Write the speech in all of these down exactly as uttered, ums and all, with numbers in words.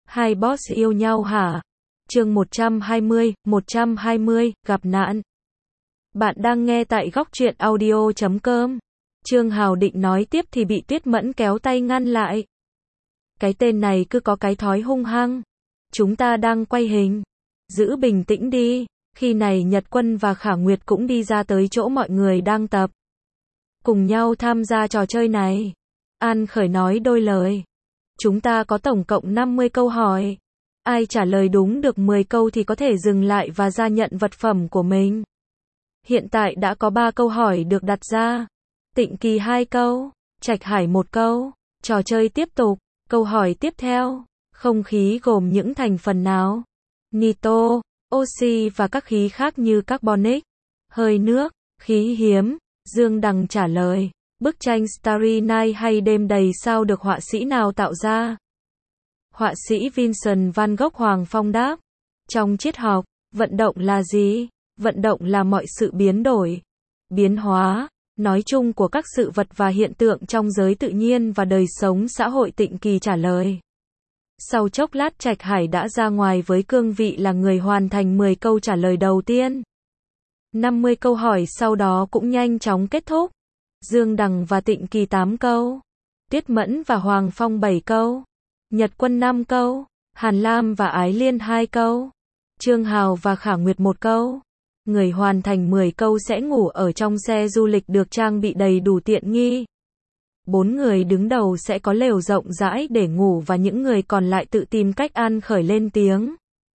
Hai boss yêu nhau hả? Chương một trăm hai mươi, một trăm hai mươi, gặp nạn. Bạn đang nghe tại góc truyện audio chấm com. Trương Hào định nói tiếp thì bị Tuyết Mẫn kéo tay ngăn lại. Cái tên này cứ có cái thói hung hăng. Chúng ta đang quay hình. Giữ bình tĩnh đi. Khi này Nhật Quân và Khả Nguyệt cũng đi ra tới chỗ mọi người đang tập. Cùng nhau tham gia trò chơi này. An Khởi nói đôi lời. Chúng ta có tổng cộng năm mươi câu hỏi. Ai trả lời đúng được mười câu thì có thể dừng lại và ra nhận vật phẩm của mình. Hiện tại đã có ba câu hỏi được đặt ra. Tịnh Kỳ hai câu, Trạch Hải một câu. Trò chơi tiếp tục. Câu hỏi tiếp theo. Không khí gồm những thành phần nào? Nitô, oxy và các khí khác như carbonic, hơi nước, khí hiếm. Dương Đằng trả lời. Bức tranh Starry Night hay Đêm đầy sao được họa sĩ nào tạo ra? Họa sĩ Vincent van Gogh. Hoàng Phong đáp. Trong triết học, vận động là gì? Vận động là mọi sự biến đổi, biến hóa, nói chung của các sự vật và hiện tượng trong giới tự nhiên và đời sống xã hội. Tịnh Kỳ trả lời. Sau chốc lát Trạch Hải đã ra ngoài với cương vị là người hoàn thành mười câu trả lời đầu tiên. năm mươi câu hỏi sau đó cũng nhanh chóng kết thúc. Dương Đằng và Tịnh Kỳ tám câu. Tuyết Mẫn và Hoàng Phong bảy câu. Nhật Quân năm câu. Hàn Lam và Ái Liên hai câu. Trương Hào và Khả Nguyệt một câu. Người hoàn thành mười câu sẽ ngủ ở trong xe du lịch được trang bị đầy đủ tiện nghi. Bốn người đứng đầu sẽ có lều rộng rãi để ngủ và những người còn lại tự tìm cách. An Khởi lên tiếng.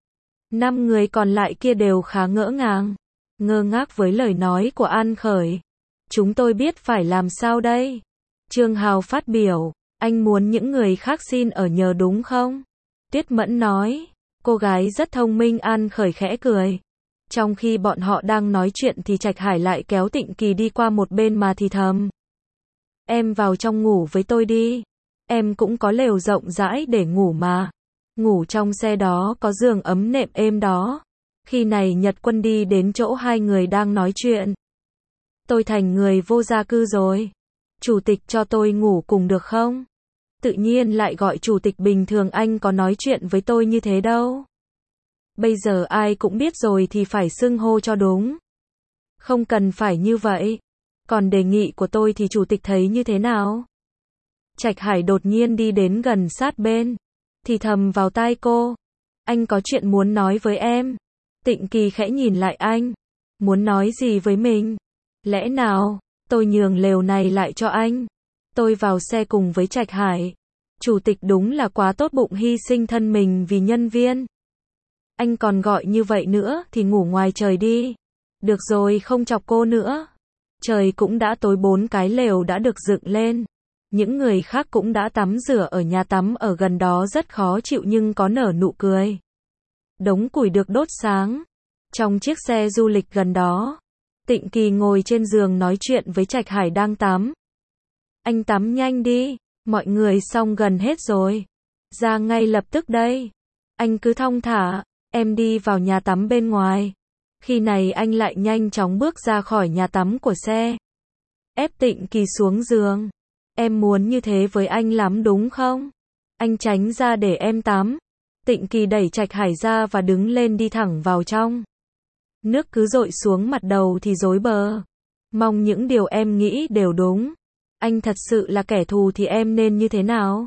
Năm người còn lại kia đều khá ngỡ ngàng, ngơ ngác với lời nói của An Khởi. Chúng tôi biết phải làm sao đây? Trương Hào phát biểu. Anh muốn những người khác xin ở nhờ đúng không? Tuyết Mẫn nói. Cô gái rất thông minh. An Khởi khẽ cười. Trong khi bọn họ đang nói chuyện thì Trạch Hải lại kéo Tịnh Kỳ đi qua một bên mà thì thầm. Em vào trong ngủ với tôi đi. Em cũng có lều rộng rãi để ngủ mà. Ngủ trong xe đó có giường ấm nệm êm đó. Khi này Nhật Quân đi đến chỗ hai người đang nói chuyện. Tôi thành người vô gia cư rồi. Chủ tịch cho tôi ngủ cùng được không? Tự nhiên lại gọi chủ tịch, bình thường anh có nói chuyện với tôi như thế đâu. Bây giờ ai cũng biết rồi thì phải xưng hô cho đúng. Không cần phải như vậy. Còn đề nghị của tôi thì chủ tịch thấy như thế nào? Trạch Hải đột nhiên đi đến gần sát bên, thì thầm vào tai cô. Anh có chuyện muốn nói với em. Tịnh Kỳ khẽ nhìn lại anh. Muốn nói gì với mình? Lẽ nào tôi nhường lều này lại cho anh? Tôi vào xe cùng với Trạch Hải. Chủ tịch đúng là quá tốt bụng, hy sinh thân mình vì nhân viên. Anh còn gọi như vậy nữa thì ngủ ngoài trời đi. Được rồi, không chọc cô nữa. Trời cũng đã tối, bốn cái lều đã được dựng lên. Những người khác cũng đã tắm rửa ở nhà tắm ở gần đó, rất khó chịu nhưng có nở nụ cười. Đống củi được đốt sáng. Trong chiếc xe du lịch gần đó, Tịnh Kỳ ngồi trên giường nói chuyện với Trạch Hải đang tắm. Anh tắm nhanh đi, mọi người xong gần hết rồi. Ra ngay lập tức đây. Anh cứ thong thả, em đi vào nhà tắm bên ngoài. Khi này anh lại nhanh chóng bước ra khỏi nhà tắm của xe. Ép Tịnh Kỳ xuống giường. Em muốn như thế với anh lắm đúng không? Anh tránh ra để em tắm. Tịnh Kỳ đẩy Trạch Hải ra và đứng lên đi thẳng vào trong. Nước cứ dội xuống mặt đầu thì rối bờ. Mong những điều em nghĩ đều đúng. Anh thật sự là kẻ thù thì em nên như thế nào?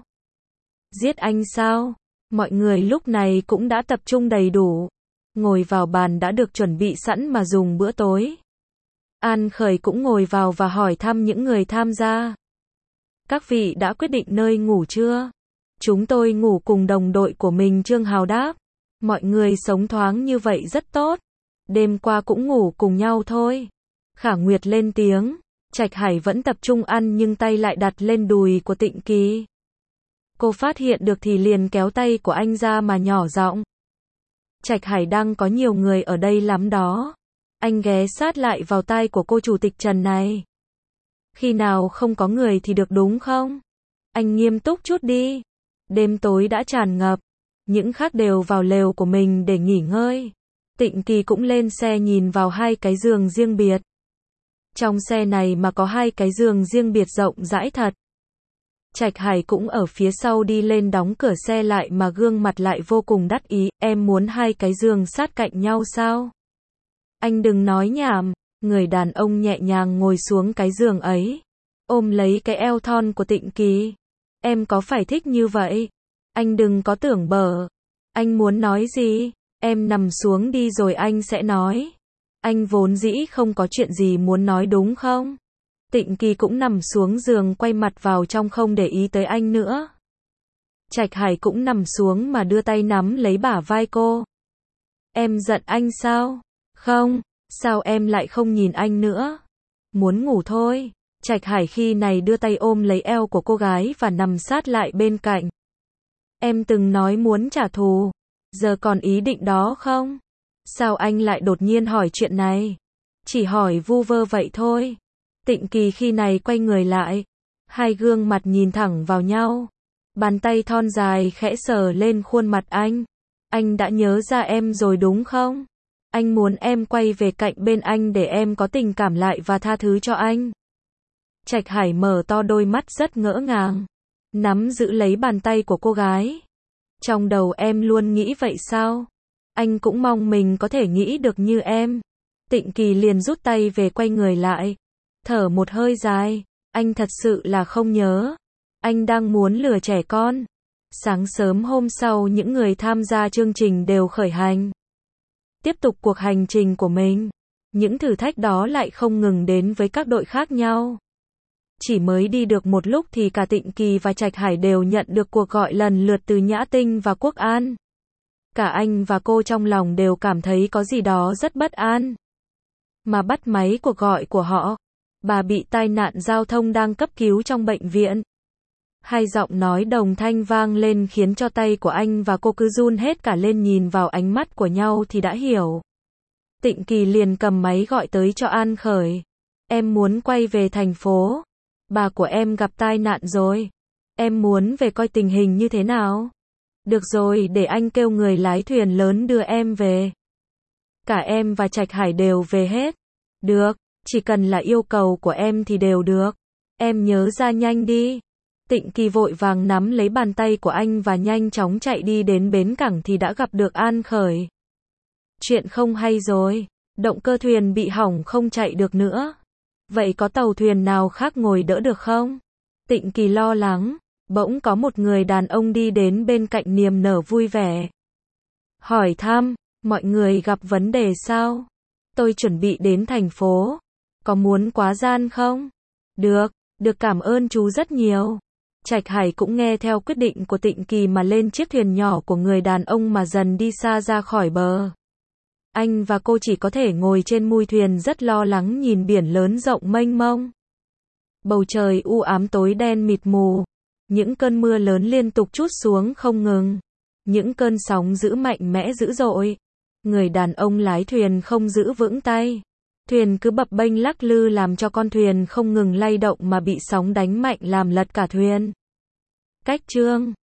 Giết anh sao? Mọi người lúc này cũng đã tập trung đầy đủ. Ngồi vào bàn đã được chuẩn bị sẵn mà dùng bữa tối. An Khởi cũng ngồi vào và hỏi thăm những người tham gia. Các vị đã quyết định nơi ngủ chưa? Chúng tôi ngủ cùng đồng đội của mình. Trương Hào đáp. Mọi người sống thoáng như vậy rất tốt. Đêm qua cũng ngủ cùng nhau thôi. Khả Nguyệt lên tiếng. Trạch Hải vẫn tập trung ăn nhưng tay lại đặt lên đùi của Tịnh Kỳ. Cô phát hiện được thì liền kéo tay của anh ra mà nhỏ giọng. Trạch Hải, đang có nhiều người ở đây lắm đó. Anh ghé sát lại vào tai của cô chủ tịch Trần này. Khi nào không có người thì được đúng không? Anh nghiêm túc chút đi. Đêm tối đã tràn ngập. Những khác đều vào lều của mình để nghỉ ngơi. Tịnh Kỳ cũng lên xe nhìn vào hai cái giường riêng biệt. Trong xe này mà có hai cái giường riêng biệt rộng rãi thật. Trạch Hải cũng ở phía sau đi lên đóng cửa xe lại mà gương mặt lại vô cùng đắc ý, em muốn hai cái giường sát cạnh nhau sao? Anh đừng nói nhảm, người đàn ông nhẹ nhàng ngồi xuống cái giường ấy, ôm lấy cái eo thon của Tịnh Kỳ. Em có phải thích như vậy? Anh đừng có tưởng bở. Anh muốn nói gì? Em nằm xuống đi rồi anh sẽ nói. Anh vốn dĩ không có chuyện gì muốn nói đúng không? Tịnh Kỳ cũng nằm xuống giường quay mặt vào trong không để ý tới anh nữa. Trạch Hải cũng nằm xuống mà đưa tay nắm lấy bả vai cô. Em giận anh sao? Không, sao em lại không nhìn anh nữa? Muốn ngủ thôi. Trạch Hải khi này đưa tay ôm lấy eo của cô gái và nằm sát lại bên cạnh. Em từng nói muốn trả thù, giờ còn ý định đó không? Sao anh lại đột nhiên hỏi chuyện này? Chỉ hỏi vu vơ vậy thôi. Tịnh Kỳ khi này quay người lại, hai gương mặt nhìn thẳng vào nhau. Bàn tay thon dài khẽ sờ lên khuôn mặt anh. Anh đã nhớ ra em rồi đúng không? Anh muốn em quay về cạnh bên anh để em có tình cảm lại và tha thứ cho anh. Trạch Hải mở to đôi mắt rất ngỡ ngàng, nắm giữ lấy bàn tay của cô gái. Trong đầu em luôn nghĩ vậy sao? Anh cũng mong mình có thể nghĩ được như em. Tịnh Kỳ liền rút tay về quay người lại, thở một hơi dài. Anh thật sự là không nhớ. Anh đang muốn lừa trẻ con. Sáng sớm hôm sau những người tham gia chương trình đều khởi hành. Tiếp tục cuộc hành trình của mình. Những thử thách đó lại không ngừng đến với các đội khác nhau. Chỉ mới đi được một lúc thì cả Tịnh Kỳ và Trạch Hải đều nhận được cuộc gọi lần lượt từ Nhã Tinh và Quốc An. Cả anh và cô trong lòng đều cảm thấy có gì đó rất bất an. Mà bắt máy cuộc gọi của họ, bà bị tai nạn giao thông đang cấp cứu trong bệnh viện. Hai giọng nói đồng thanh vang lên khiến cho tay của anh và cô cứ run hết cả lên, nhìn vào ánh mắt của nhau thì đã hiểu. Tịnh Kỳ liền cầm máy gọi tới cho An Khởi. Em muốn quay về thành phố. Bà của em gặp tai nạn rồi. Em muốn về coi tình hình như thế nào. Được rồi, để anh kêu người lái thuyền lớn đưa em về. Cả em và Trạch Hải đều về hết. Được, chỉ cần là yêu cầu của em thì đều được. Em nhớ ra nhanh đi. Tịnh Kỳ vội vàng nắm lấy bàn tay của anh và nhanh chóng chạy đi đến bến cảng thì đã gặp được An Khởi. Chuyện không hay rồi, động cơ thuyền bị hỏng không chạy được nữa. Vậy có tàu thuyền nào khác ngồi đỡ được không? Tịnh Kỳ lo lắng, bỗng có một người đàn ông đi đến bên cạnh niềm nở vui vẻ. Hỏi thăm, mọi người gặp vấn đề sao? Tôi chuẩn bị đến thành phố. Có muốn quá gian không? Được, được cảm ơn chú rất nhiều. Trạch Hải cũng nghe theo quyết định của Tịnh Kỳ mà lên chiếc thuyền nhỏ của người đàn ông mà dần đi xa ra khỏi bờ. Anh và cô chỉ có thể ngồi trên mui thuyền rất lo lắng nhìn biển lớn rộng mênh mông. Bầu trời u ám tối đen mịt mù. Những cơn mưa lớn liên tục trút xuống không ngừng. Những cơn sóng dữ mạnh mẽ dữ dội. Người đàn ông lái thuyền không giữ vững tay. Thuyền cứ bập bênh lắc lư làm cho con thuyền không ngừng lay động mà bị sóng đánh mạnh làm lật cả thuyền. Cách chương